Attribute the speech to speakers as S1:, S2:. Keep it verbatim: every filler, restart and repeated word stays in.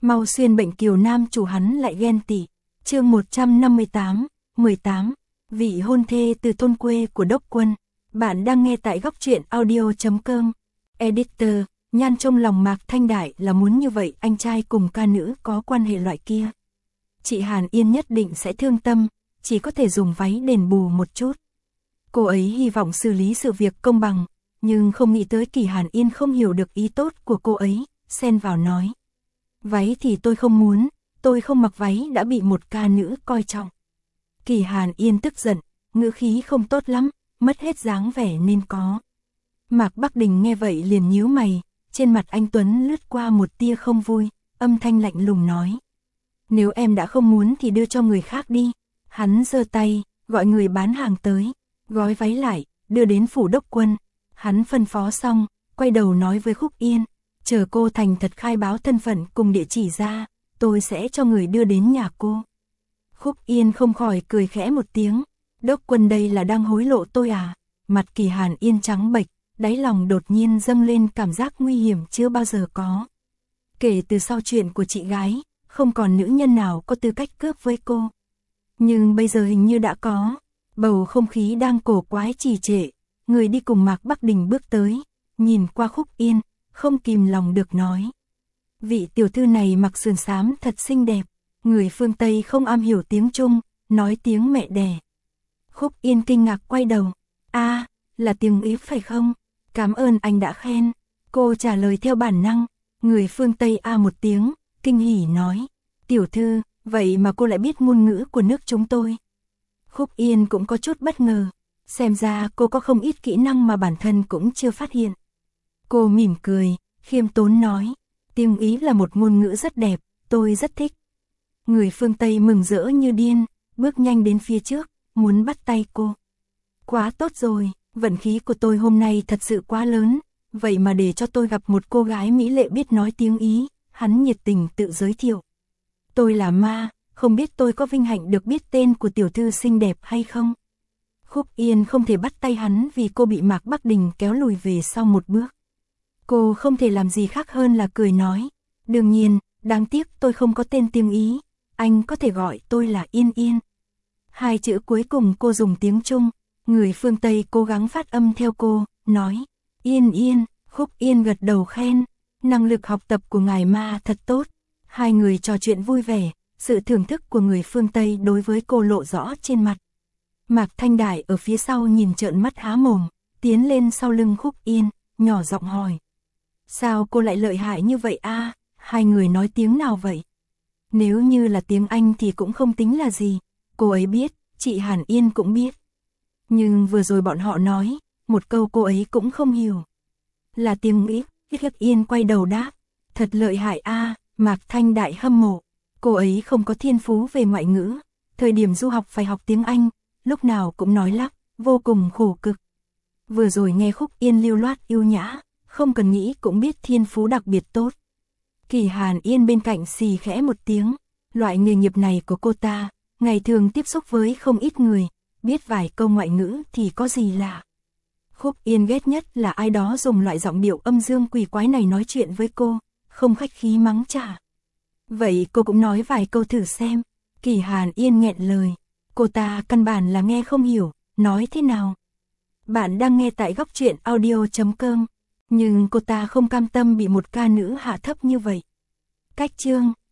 S1: Mau xuyên bệnh kiều nam chủ hắn lại ghen tị. Chương một trăm năm mươi tám, mười tám. Vị hôn thê từ thôn quê của Đốc Quân. Bạn đang nghe tại góc truyện audio chấm com. Editor, Nhan trong lòng Mạc Thanh Đại là muốn như vậy anh trai cùng ca nữ có quan hệ loại kia. Chị Hàn Yên nhất định sẽ thương tâm, chỉ có thể dùng váy đền bù một chút. Cô ấy hy vọng xử lý sự việc công bằng, nhưng không nghĩ tới Kỳ Hàn Yên không hiểu được ý tốt của cô ấy, xen vào nói. Váy thì tôi không muốn, tôi không mặc váy đã bị một ca nữ coi trọng. Kỳ Hàn Yên tức giận, ngữ khí không tốt lắm, mất hết dáng vẻ nên có. Mạc Bắc Đình nghe vậy liền nhíu mày, trên mặt anh Tuấn lướt qua một tia không vui, âm thanh lạnh lùng nói. Nếu em đã không muốn thì đưa cho người khác đi. Hắn giơ tay, gọi người bán hàng tới, gói váy lại, đưa đến phủ Đốc Quân. Hắn phân phó xong, quay đầu nói với Khúc Yên, chờ cô thành thật khai báo thân phận cùng địa chỉ ra, tôi sẽ cho người đưa đến nhà cô. Khúc Yên không khỏi cười khẽ một tiếng, Đốc Quân đây là đang hối lộ tôi à? Mặt Kỳ Hàn Yên trắng bệch, đáy lòng đột nhiên dâng lên cảm giác nguy hiểm chưa bao giờ có. Kể từ sau chuyện của chị gái, không còn nữ nhân nào có tư cách cướp với cô. Nhưng bây giờ hình như đã có. Bầu không khí đang cổ quái trì trệ. Người đi cùng Mạc Bắc Đình bước tới, nhìn qua Khúc Yên, không kìm lòng được nói. Vị tiểu thư này mặc sườn xám thật xinh đẹp. Người phương Tây không am hiểu tiếng Trung, nói tiếng mẹ đẻ. Khúc Yên kinh ngạc quay đầu. A, là tiếng Ý phải không? Cảm ơn anh đã khen. Cô trả lời theo bản năng. Người phương Tây a một tiếng, kinh hỉ nói. Tiểu thư, vậy mà cô lại biết ngôn ngữ của nước chúng tôi. Khúc Yên cũng có chút bất ngờ. Xem ra cô có không ít kỹ năng mà bản thân cũng chưa phát hiện. Cô mỉm cười, khiêm tốn nói. Tiếng Ý là một ngôn ngữ rất đẹp, tôi rất thích. Người phương Tây mừng rỡ như điên, bước nhanh đến phía trước, muốn bắt tay cô. Quá tốt rồi, vận khí của tôi hôm nay thật sự quá lớn, vậy mà để cho tôi gặp một cô gái mỹ lệ biết nói tiếng Ý, hắn nhiệt tình tự giới thiệu. Tôi là Ma, không biết tôi có vinh hạnh được biết tên của tiểu thư xinh đẹp hay không? Khúc Yên không thể bắt tay hắn vì cô bị Mạc Bắc Đình kéo lùi về sau một bước. Cô không thể làm gì khác hơn là cười nói. Đương nhiên, đáng tiếc tôi không có tên tiếng Ý, anh có thể gọi tôi là Yên Yên. Hai chữ cuối cùng cô dùng tiếng Trung, người phương Tây cố gắng phát âm theo cô, nói. Yên Yên, Khúc Yên gật đầu khen, năng lực học tập của ngài Ma thật tốt. Hai người trò chuyện vui vẻ, sự thưởng thức của người phương Tây đối với cô lộ rõ trên mặt. Mạc Thanh Đại ở phía sau nhìn trợn mắt há mồm, tiến lên sau lưng Khúc Yên, nhỏ giọng hỏi. Sao cô lại lợi hại như vậy a? Hai người nói tiếng nào vậy? Nếu như là tiếng Anh thì cũng không tính là gì, cô ấy biết, chị Hàn Yên cũng biết. Nhưng vừa rồi bọn họ nói, một câu cô ấy cũng không hiểu. Là tiếng Ý, Khúc Yên quay đầu đáp, thật lợi hại a. Mạc Thanh Đại hâm mộ, cô ấy không có thiên phú về ngoại ngữ, thời điểm du học phải học tiếng Anh, lúc nào cũng nói lắp, vô cùng khổ cực. Vừa rồi nghe Khúc Yên lưu loát yêu nhã, không cần nghĩ cũng biết thiên phú đặc biệt tốt. Kỳ Hàn Yên bên cạnh xì khẽ một tiếng, loại nghề nghiệp này của cô ta, ngày thường tiếp xúc với không ít người, biết vài câu ngoại ngữ thì có gì lạ. Khúc Yên ghét nhất là ai đó dùng loại giọng điệu âm dương quỷ quái này nói chuyện với cô, không khách khí mắng trả. Vậy cô cũng nói vài câu thử xem. Kỳ Hàn Yên nghẹn lời. Cô ta căn bản là nghe không hiểu, nói thế nào. Bạn đang nghe tại góc truyện audio chấm com. Nhưng cô ta không cam tâm bị một ca nữ hạ thấp như vậy. Cách chương.